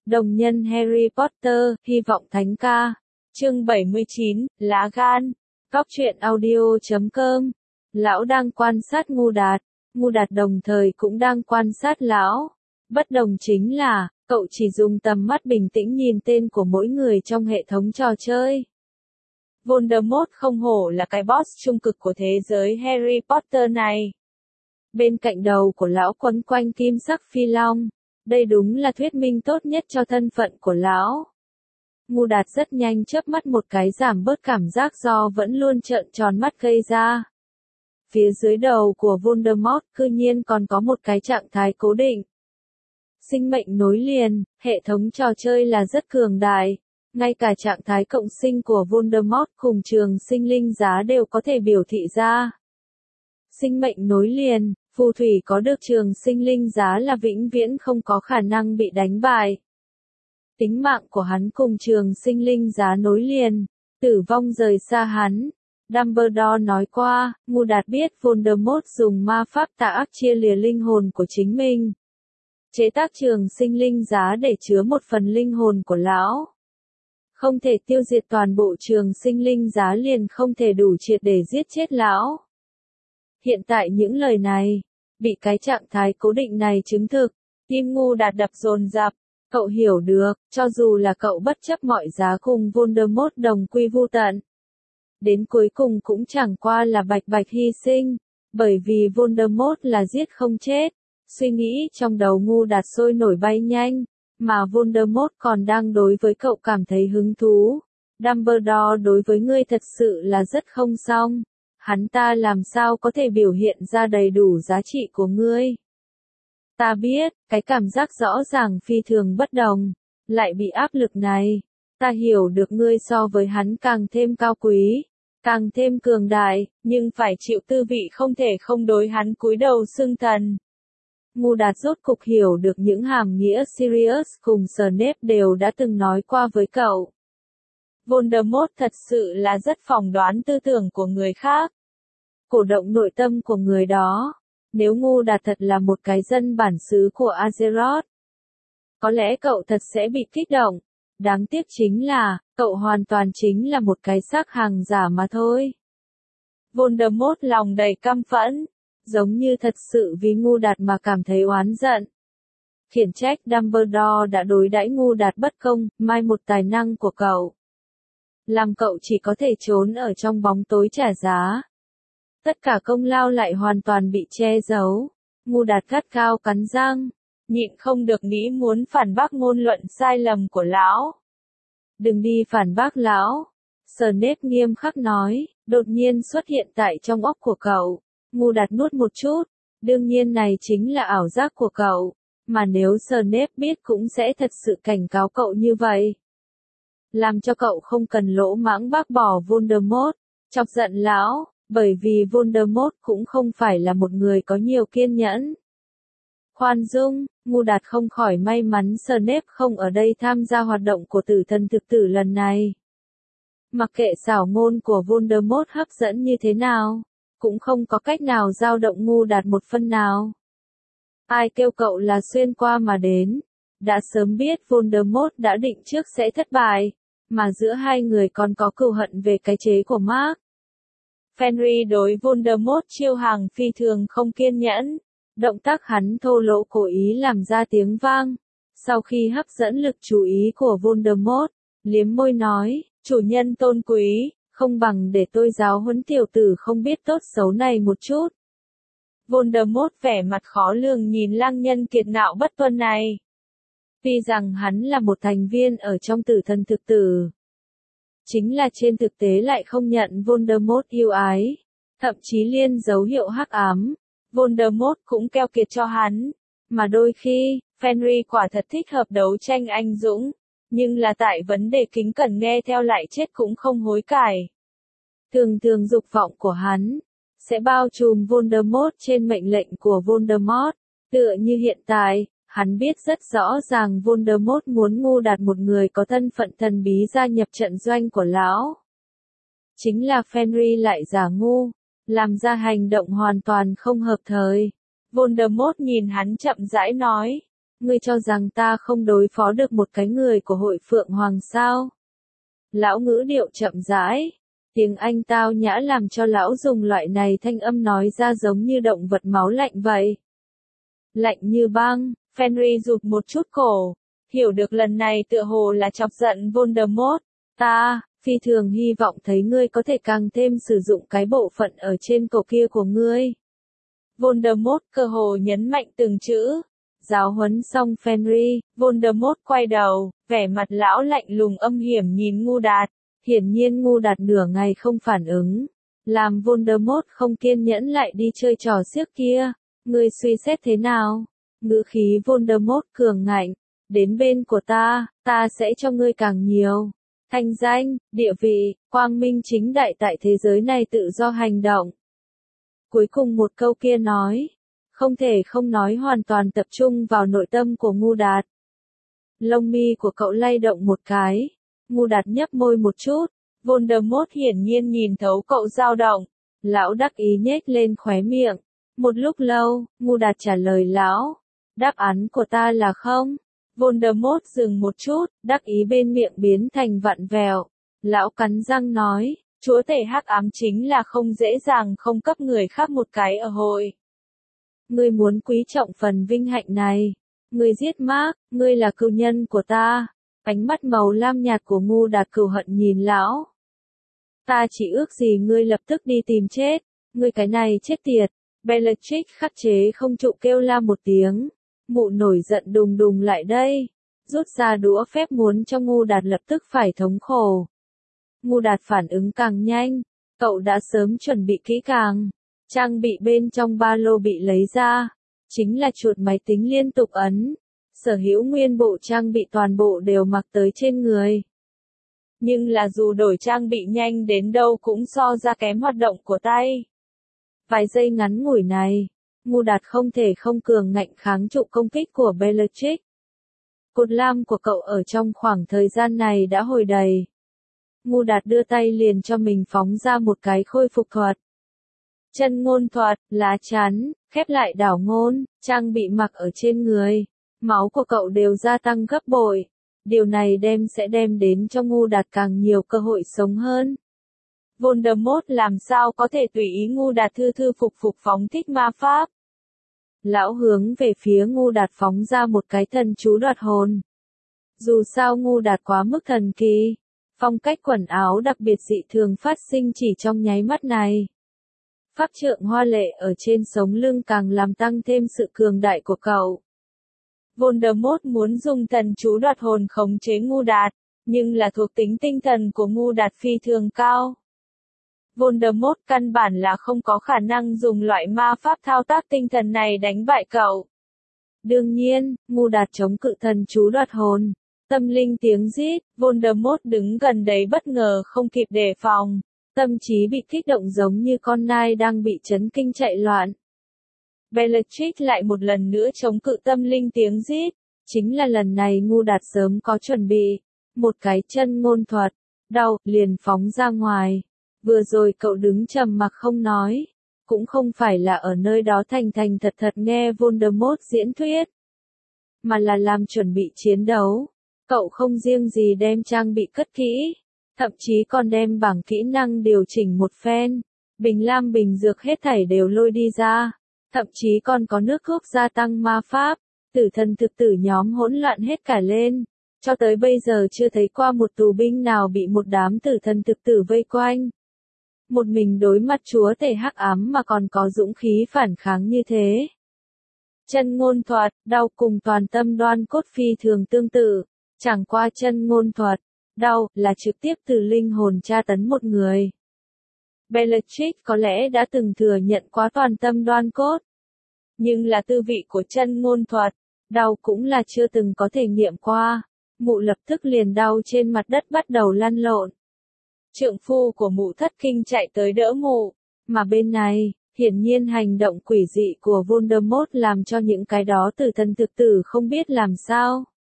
Đồng nhân Harry Potter, hy vọng thánh ca. Chương 79, lá gan. Cóc truyện audio.com. Lão đang quan sát Ngu Đạt. Ngu Đạt đồng thời cũng đang quan sát lão. Bất đồng chính là, cậu chỉ dùng tầm mắt bình tĩnh nhìn tên của mỗi người trong hệ thống trò chơi. Voldemort không hổ là cái boss trung cực của thế giới Harry Potter này. Bên cạnh đầu của lão quấn quanh kim sắc phi long. Đây đúng là thuyết minh tốt nhất cho thân phận của lão. Ngu Đạt rất nhanh chớp mắt một cái giảm bớt cảm giác do vẫn luôn trợn tròn mắt gây ra. Phía dưới đầu của Voldemort cư nhiên còn có một cái trạng thái cố định. Sinh mệnh nối liền, hệ thống trò chơi là rất cường đại. Ngay cả trạng thái cộng sinh của Voldemort cùng trường sinh linh giá đều có thể biểu thị ra. Sinh mệnh nối liền, phù thủy có được trường sinh linh giá là vĩnh viễn không có khả năng bị đánh bại. Tính mạng của hắn cùng trường sinh linh giá nối liền, tử vong rời xa hắn. Dumbledore nói qua, Ngu Đạt biết Voldemort dùng ma pháp tà ác chia lìa linh hồn của chính mình. Chế tác trường sinh linh giá để chứa một phần linh hồn của lão. Không thể tiêu diệt toàn bộ trường sinh linh giá liền không thể đủ triệt để giết chết lão. Hiện tại những lời này, bị cái trạng thái cố định này chứng thực, tim Ngu Đạt đập dồn dập. Cậu hiểu được, cho dù là cậu bất chấp mọi giá cùng Voldemort đồng quy vu tận. Đến cuối cùng cũng chẳng qua là bạch bạch hy sinh, bởi vì Voldemort là giết không chết. Suy nghĩ trong đầu Ngu Đạt sôi nổi bay nhanh, mà Voldemort còn đang đối với cậu cảm thấy hứng thú. Dumbledore đối với ngươi thật sự là rất không xong. Hắn ta làm sao có thể biểu hiện ra đầy đủ giá trị của ngươi. Ta biết, cái cảm giác rõ ràng phi thường bất đồng, lại bị áp lực này. Ta hiểu được ngươi so với hắn càng thêm cao quý, càng thêm cường đại, nhưng phải chịu tư vị không thể không đối hắn cúi đầu xưng thần. Ngu Đạt rốt cục hiểu được những hàm nghĩa Sirius cùng Snape đều đã từng nói qua với cậu. Voldemort thật sự là rất phỏng đoán tư tưởng của người khác, cổ động nội tâm của người đó. Nếu Ngu Đạt thật là một cái dân bản xứ của Azeroth, có lẽ cậu thật sẽ bị kích động. Đáng tiếc chính là, cậu hoàn toàn chính là một cái xác hàng giả mà thôi. Voldemort lòng đầy căm phẫn, giống như thật sự vì Ngu Đạt mà cảm thấy oán giận. Khiển trách Dumbledore đã đối đãi Ngu Đạt bất công, mai một tài năng của cậu. Làm cậu chỉ có thể trốn ở trong bóng tối trả giá. Tất cả công lao lại hoàn toàn bị che giấu. Ngu Đạt gắt gao cắn răng, nhịn không được nghĩ muốn phản bác ngôn luận sai lầm của lão. Đừng đi phản bác lão. Snape nghiêm khắc nói, đột nhiên xuất hiện tại trong óc của cậu. Ngu Đạt nuốt một chút, đương nhiên này chính là ảo giác của cậu, mà nếu Snape biết cũng sẽ thật sự cảnh cáo cậu như vậy. Làm cho cậu không cần lỗ mãng bác bỏ Voldemort, chọc giận lão. Bởi vì Voldemort cũng không phải là một người có nhiều kiên nhẫn. Khoan dung, Ngu Đạt không khỏi may mắn Snape không ở đây tham gia hoạt động của tử thần thực tử lần này. Mặc kệ xảo ngôn của Voldemort hấp dẫn như thế nào, cũng không có cách nào dao động Ngu Đạt một phân nào. Ai kêu cậu là xuyên qua mà đến, đã sớm biết Voldemort đã định trước sẽ thất bại, mà giữa hai người còn có cừu hận về cái chế của Mark. Fenrir đối Voldemort chiêu hàng phi thường không kiên nhẫn, động tác hắn thô lỗ cố ý làm ra tiếng vang. Sau khi hấp dẫn lực chú ý của Voldemort, liếm môi nói, chủ nhân tôn quý, không bằng để tôi giáo huấn tiểu tử không biết tốt xấu này một chút. Voldemort vẻ mặt khó lường nhìn lang nhân kiệt ngạo bất tuân này. Tuy rằng hắn là một thành viên ở trong tử thần thực tử, chính là trên thực tế lại không nhận Voldemort yêu ái, thậm chí liên dấu hiệu hắc ám. Voldemort cũng keo kiệt cho hắn, mà đôi khi, Fenrir quả thật thích hợp đấu tranh anh dũng, nhưng là tại vấn đề kính cẩn nghe theo lại chết cũng không hối cải. Thường thường dục vọng của hắn sẽ bao trùm Voldemort trên mệnh lệnh của Voldemort, tựa như hiện tại. Hắn biết rất rõ ràng Voldemort muốn Ngu Đạt một người có thân phận thần bí gia nhập trận doanh của lão. Chính là Fenrir lại giả ngu, làm ra hành động hoàn toàn không hợp thời. Voldemort nhìn hắn chậm rãi nói, Ngươi cho rằng ta không đối phó được một cái người của hội Phượng Hoàng sao? Lão ngữ điệu chậm rãi. Tiếng Anh tao nhã làm cho lão dùng loại này thanh âm nói ra giống như động vật máu lạnh vậy. Lạnh như băng, Fenrir rụt một chút cổ. Hiểu được lần này tựa hồ là chọc giận Voldemort. Ta, phi thường hy vọng thấy ngươi có thể càng thêm sử dụng cái bộ phận ở trên cổ kia của ngươi. Voldemort cơ hồ nhấn mạnh từng chữ. Giáo huấn xong Fenrir, Voldemort quay đầu, vẻ mặt lão lạnh lùng âm hiểm nhìn Ngu Đạt. Hiển nhiên Ngu Đạt nửa ngày không phản ứng. Làm Voldemort không kiên nhẫn lại đi chơi trò xiếc kia. Ngươi suy xét thế nào? Ngữ khí Voldemort cường ngạnh. Đến bên của ta sẽ cho ngươi càng nhiều. Thanh danh, địa vị, quang minh chính đại tại thế giới này tự do hành động. Cuối cùng một câu kia nói. Không thể không nói hoàn toàn tập trung vào nội tâm của Ngu Đạt. Lông mi của cậu lay động một cái. Ngu Đạt nhấp môi một chút. Voldemort hiển nhiên nhìn thấu cậu dao động. Lão đắc ý nhếch lên khóe miệng. Một lúc lâu, Ngu Đạt trả lời lão. Đáp án của ta là không. Voldemort dừng một chút, đắc ý bên miệng biến thành vặn vẹo. Lão cắn răng nói, chúa tể hắc ám chính là không dễ dàng không cấp người khác một cái ở hội. Ngươi muốn quý trọng phần vinh hạnh này. Ngươi giết Mark, ngươi là cừu nhân của ta. Ánh mắt màu lam nhạt của Ngu Đạt cừu hận nhìn lão. Ta chỉ ước gì ngươi lập tức đi tìm chết. Ngươi cái này chết tiệt. Bellatrix khắc chế không trụ kêu la một tiếng. Mụ nổi giận đùng đùng lại đây. Rút ra đũa phép muốn cho Ngu Đạt lập tức phải thống khổ. Ngu Đạt phản ứng càng nhanh. Cậu đã sớm chuẩn bị kỹ càng. Trang bị bên trong ba lô bị lấy ra. Chính là chuột máy tính liên tục ấn. Sở hữu nguyên bộ trang bị toàn bộ đều mặc tới trên người. Nhưng là dù đổi trang bị nhanh đến đâu cũng so ra kém hoạt động của tay. Vài giây ngắn ngủi này, Ngu Đạt không thể không cường ngạnh kháng trụ công kích của Bellatrix. Cột lam của cậu ở trong khoảng thời gian này đã hồi đầy. Ngu Đạt đưa tay liền cho mình phóng ra một cái khôi phục thuật. Chân ngôn thuật, lá chắn, khép lại đảo ngôn, trang bị mặc ở trên người. Máu của cậu đều gia tăng gấp bội. Điều này sẽ đem đến cho Ngu Đạt càng nhiều cơ hội sống hơn. Voldemort làm sao có thể tùy ý Ngu Đạt thư thư phục phục phóng thích ma pháp. Lão hướng về phía Ngu Đạt phóng ra một cái thần chú đoạt hồn. Dù sao Ngu Đạt quá mức thần kỳ. Phong cách quần áo đặc biệt dị thường phát sinh chỉ trong nháy mắt này. Pháp trượng hoa lệ ở trên sống lưng càng làm tăng thêm sự cường đại của cậu. Voldemort muốn dùng thần chú đoạt hồn khống chế Ngu Đạt, nhưng là thuộc tính tinh thần của Ngu Đạt phi thường cao. Voldemort căn bản là không có khả năng dùng loại ma pháp thao tác tinh thần này đánh bại cậu. Đương nhiên, Ngu Đạt chống cự thần chú đoạt hồn. Tâm linh tiếng rít, Voldemort đứng gần đấy bất ngờ không kịp đề phòng. Tâm trí bị kích động giống như con nai đang bị chấn kinh chạy loạn. Bellatrix lại một lần nữa chống cự tâm linh tiếng rít. Chính là lần này Ngu Đạt sớm có chuẩn bị. Một cái chân ngôn thuật. Đau, liền phóng ra ngoài. Vừa rồi cậu đứng trầm mặc không nói. Cũng không phải là ở nơi đó thành thành thật thật nghe Voldemort diễn thuyết. Mà là làm chuẩn bị chiến đấu. Cậu không riêng gì đem trang bị cất kỹ. Thậm chí còn đem bảng kỹ năng điều chỉnh một phen. Bình lam bình dược hết thảy đều lôi đi ra. Thậm chí còn có nước thuốc gia tăng ma pháp. Tử thần thực tử nhóm hỗn loạn hết cả lên. Cho tới bây giờ chưa thấy qua một tù binh nào bị một đám tử thần thực tử vây quanh. Một mình đối mặt chúa tể hắc ám mà còn có dũng khí phản kháng như thế. Chân ngôn thuật, đau cùng toàn tâm đoan cốt phi thường tương tự. Chẳng qua chân ngôn thuật, đau là trực tiếp từ linh hồn tra tấn một người. Bellatrix có lẽ đã từng thừa nhận quá toàn tâm đoan cốt. Nhưng là tư vị của chân ngôn thuật, đau cũng là chưa từng có thể nghiệm qua. Mụ lập tức liền đau trên mặt đất bắt đầu lăn lộn. Trượng phu của mụ thất kinh chạy tới đỡ mụ. Mà bên này, hiển nhiên hành động quỷ dị của Voldemort làm cho những cái đó tử thần thực tử không biết làm sao.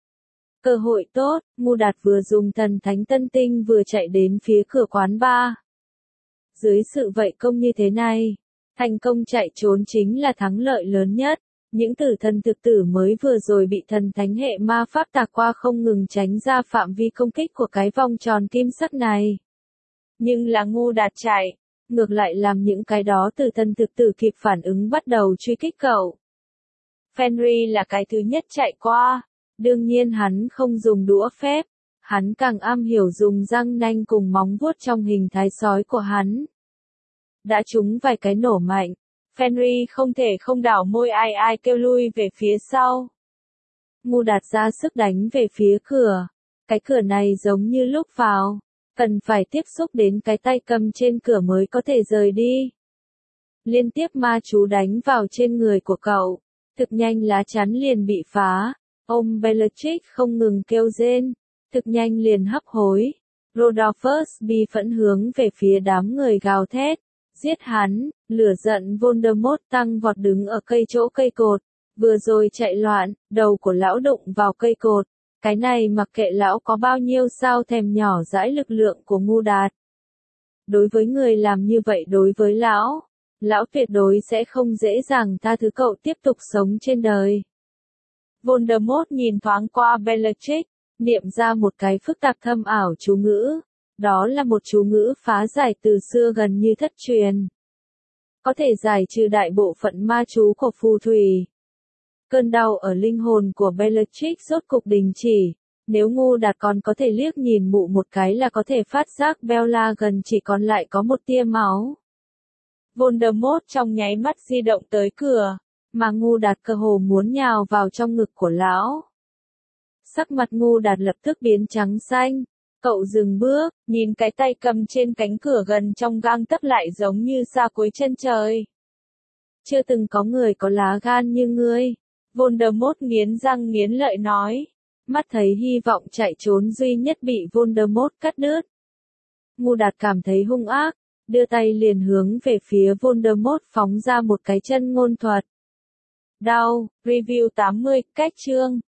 Cơ hội tốt, Ngu Đạt vừa dùng thần thánh tân tinh vừa chạy đến phía cửa quán bar. Dưới sự vây công như thế này, thành công chạy trốn chính là thắng lợi lớn nhất. Những tử thần thực tử mới vừa rồi bị thần thánh hệ ma pháp tạc qua không ngừng tránh ra phạm vi công kích của cái vòng tròn kim sắc này. Nhưng là ngu đạt chạy, ngược lại làm những cái đó tử thần thực tử kịp phản ứng bắt đầu truy kích cậu. Fenrir là cái thứ nhất chạy qua, đương nhiên hắn không dùng đũa phép, hắn càng am hiểu dùng răng nanh cùng móng vuốt trong hình thái sói của hắn. Đã trúng vài cái nổ mạnh, Fenrir không thể không đảo môi ai ai kêu lui về phía sau. Ngu đạt ra sức đánh về phía cửa, cái cửa này giống như lúc vào, cần phải tiếp xúc đến cái tay cầm trên cửa mới có thể rời đi. Liên tiếp ma chú đánh vào trên người của cậu, thực nhanh lá chắn liền bị phá, ông Bellatrix không ngừng kêu rên, thực nhanh liền hấp hối. Rodolphus bi phẫn hướng về phía đám người gào thét, giết hắn, lửa giận Voldemort tăng vọt đứng ở chỗ cây cột, vừa rồi chạy loạn, đầu của lão đụng vào cây cột, cái này mặc kệ lão có bao nhiêu sao thèm nhỏ dãi lực lượng của ngu đạt. Đối với người làm như vậy đối với lão tuyệt đối sẽ không dễ dàng tha thứ cậu tiếp tục sống trên đời. Voldemort nhìn thoáng qua Bellatrix, niệm ra một cái phức tạp thâm ảo chú ngữ. Đó là một chú ngữ phá giải từ xưa gần như thất truyền. Có thể giải trừ đại bộ phận ma chú của phù thủy. Cơn đau ở linh hồn của Bellatrix rốt cục đình chỉ. Nếu ngu đạt còn có thể liếc nhìn mụ một cái là có thể phát giác Bella gần chỉ còn lại có một tia máu. Voldemort trong nháy mắt di động tới cửa, mà ngu đạt cơ hồ muốn nhào vào trong ngực của lão. Sắc mặt ngu đạt lập tức biến trắng xanh. Cậu dừng bước, nhìn cái tay cầm trên cánh cửa gần trong gang tấc lại giống như xa cuối chân trời. Chưa từng có người có lá gan như ngươi. Voldemort nghiến răng nghiến lợi nói. Mắt thấy hy vọng chạy trốn duy nhất bị Voldemort cắt đứt. Ngu đạt cảm thấy hung ác, đưa tay liền hướng về phía Voldemort phóng ra một cái chân ngôn thuật. Đau, review 80, cách chương.